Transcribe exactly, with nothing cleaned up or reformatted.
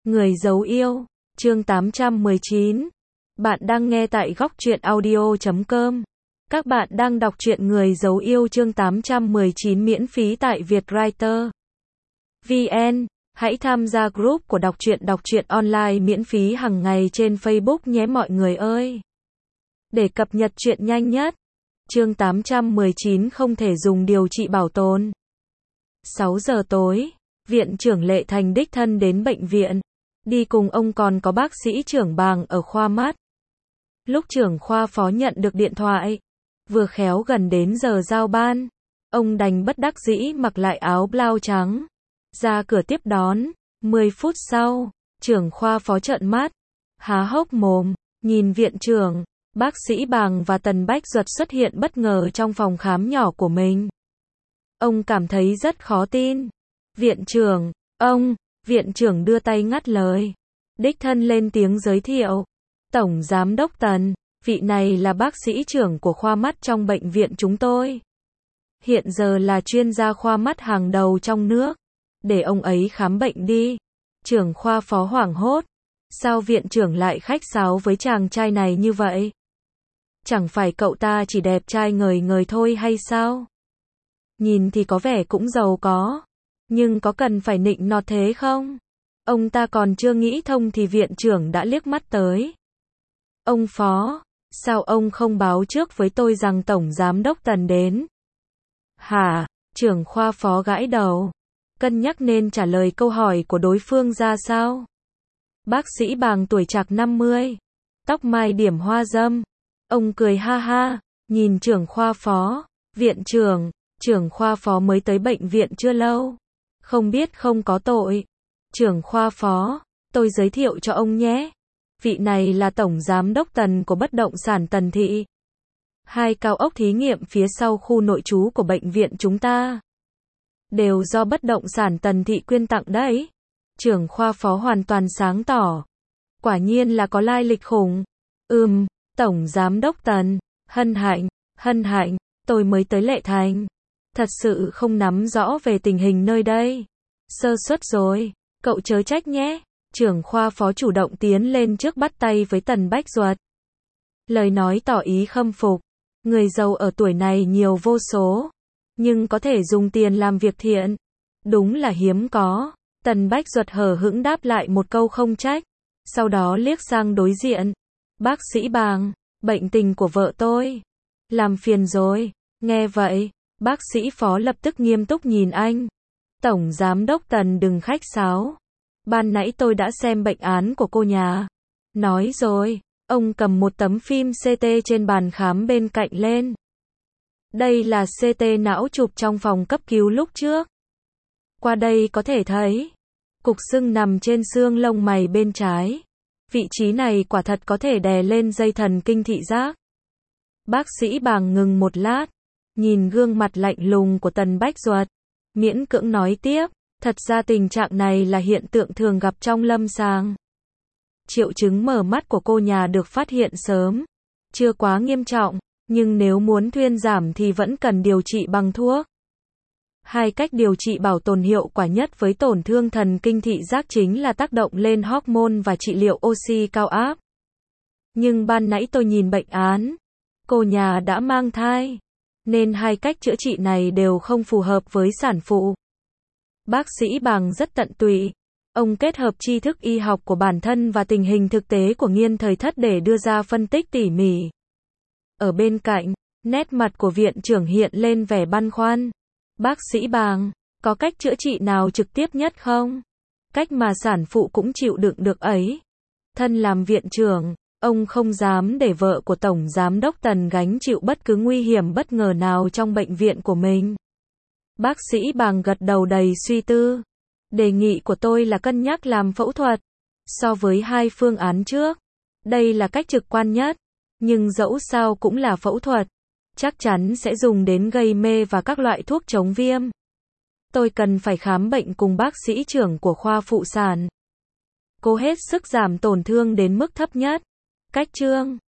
Người giấu yêu, chương tám trăm mười chín. Bạn đang nghe tại góc truyện audio chấm com. Các bạn đang đọc truyện Người giấu yêu chương tám trăm mười chín miễn phí tại Vietwriter vê en. Hãy tham gia group của đọc truyện đọc truyện online miễn phí hàng ngày trên Facebook nhé mọi người ơi. Để cập nhật truyện nhanh nhất. Chương tám trăm mười chín không thể dùng điều trị bảo tồn. sáu giờ tối, Viện trưởng Lệ Thành đích thân đến bệnh viện. Đi cùng ông còn có bác sĩ trưởng Bàng ở khoa mắt. Lúc trưởng khoa phó nhận được điện thoại, vừa khéo gần đến giờ giao ban, ông đành bất đắc dĩ mặc lại áo blau trắng, ra cửa tiếp đón. mười phút sau, trưởng khoa phó trợn mắt, há hốc mồm, nhìn viện trưởng, bác sĩ Bàng và Tần Bách Duật xuất hiện bất ngờ trong phòng khám nhỏ của mình. Ông cảm thấy rất khó tin. Viện trưởng, ông, viện trưởng đưa tay ngắt lời. Đích thân lên tiếng giới thiệu. Tổng giám đốc Tần, vị này là bác sĩ trưởng của khoa mắt trong bệnh viện chúng tôi. Hiện giờ là chuyên gia khoa mắt hàng đầu trong nước. Để ông ấy khám bệnh đi. Trưởng khoa phó hoảng hốt. Sao viện trưởng lại khách sáo với chàng trai này như vậy? Chẳng phải cậu ta chỉ đẹp trai ngời ngời thôi hay sao? Nhìn thì có vẻ cũng giàu có. Nhưng có cần phải nịnh nọt thế không? Ông ta còn chưa nghĩ thông thì viện trưởng đã liếc mắt tới. Ông phó, sao ông không báo trước với tôi rằng Tổng Giám đốc Tần đến? Hả? Trưởng khoa phó gãi đầu. Cân nhắc nên trả lời câu hỏi của đối phương ra sao? Bác sĩ Bàng tuổi trạc năm mươi. Tóc mai điểm hoa dâm. Ông cười ha ha, nhìn trưởng khoa phó. Viện trưởng, trưởng khoa phó mới tới bệnh viện chưa lâu. Không biết không có tội. Trưởng khoa phó, tôi giới thiệu cho ông nhé. Vị này là Tổng Giám đốc Tần của bất động sản Tần Thị. Hai cao ốc thí nghiệm phía sau khu nội trú của bệnh viện chúng ta. Đều do bất động sản Tần Thị quyên tặng đấy. Trưởng khoa phó hoàn toàn sáng tỏ. Quả nhiên là có lai lịch khủng. Ừm, Tổng Giám đốc Tần, hân hạnh, hân hạnh, tôi mới tới Lệ Thành. Thật sự không nắm rõ về tình hình nơi đây. Sơ suất rồi, cậu chớ trách nhé. Trưởng khoa phó chủ động tiến lên trước bắt tay với Tần Bách Duật. Lời nói tỏ ý khâm phục. Người giàu ở tuổi này nhiều vô số. Nhưng có thể dùng tiền làm việc thiện. Đúng là hiếm có. Tần Bách Duật hờ hững đáp lại một câu không trách. Sau đó liếc sang đối diện. Bác sĩ Bàng, bệnh tình của vợ tôi. Làm phiền rồi. Nghe vậy, bác sĩ phó lập tức nghiêm túc nhìn anh. Tổng Giám đốc Tần đừng khách sáo. Ban nãy tôi đã xem bệnh án của cô nhà. Nói rồi, ông cầm một tấm phim xê tê trên bàn khám bên cạnh lên. Đây là xê tê não chụp trong phòng cấp cứu lúc trước. Qua đây có thể thấy, cục sưng nằm trên xương lông mày bên trái. Vị trí này quả thật có thể đè lên dây thần kinh thị giác. Bác sĩ Bàng ngừng một lát, nhìn gương mặt lạnh lùng của Tần Bách Duật, miễn cưỡng nói tiếp, thật ra tình trạng này là hiện tượng thường gặp trong lâm sàng. Triệu chứng mở mắt của cô nhà được phát hiện sớm, chưa quá nghiêm trọng, nhưng nếu muốn thuyên giảm thì vẫn cần điều trị bằng thuốc. Hai cách điều trị bảo tồn hiệu quả nhất với tổn thương thần kinh thị giác chính là tác động lên hormone và trị liệu oxy cao áp. Nhưng ban nãy tôi nhìn bệnh án, cô nhà đã mang thai, nên hai cách chữa trị này đều không phù hợp với sản phụ. Bác sĩ Bàng rất tận tụy. Ông kết hợp tri thức y học của bản thân và tình hình thực tế của nghiên thời thất để đưa ra phân tích tỉ mỉ. Ở bên cạnh, nét mặt của viện trưởng hiện lên vẻ băn khoăn. Bác sĩ Bàng, có cách chữa trị nào trực tiếp nhất không? Cách mà sản phụ cũng chịu đựng được ấy. Thân làm viện trưởng, ông không dám để vợ của Tổng Giám đốc Tần gánh chịu bất cứ nguy hiểm bất ngờ nào trong bệnh viện của mình. Bác sĩ Bàng gật đầu đầy suy tư. Đề nghị của tôi là cân nhắc làm phẫu thuật. So với hai phương án trước, đây là cách trực quan nhất. Nhưng dẫu sao cũng là phẫu thuật. Chắc chắn sẽ dùng đến gây mê và các loại thuốc chống viêm. Tôi cần phải khám bệnh cùng bác sĩ trưởng của khoa phụ sản. Cố hết sức giảm tổn thương đến mức thấp nhất. Cách chương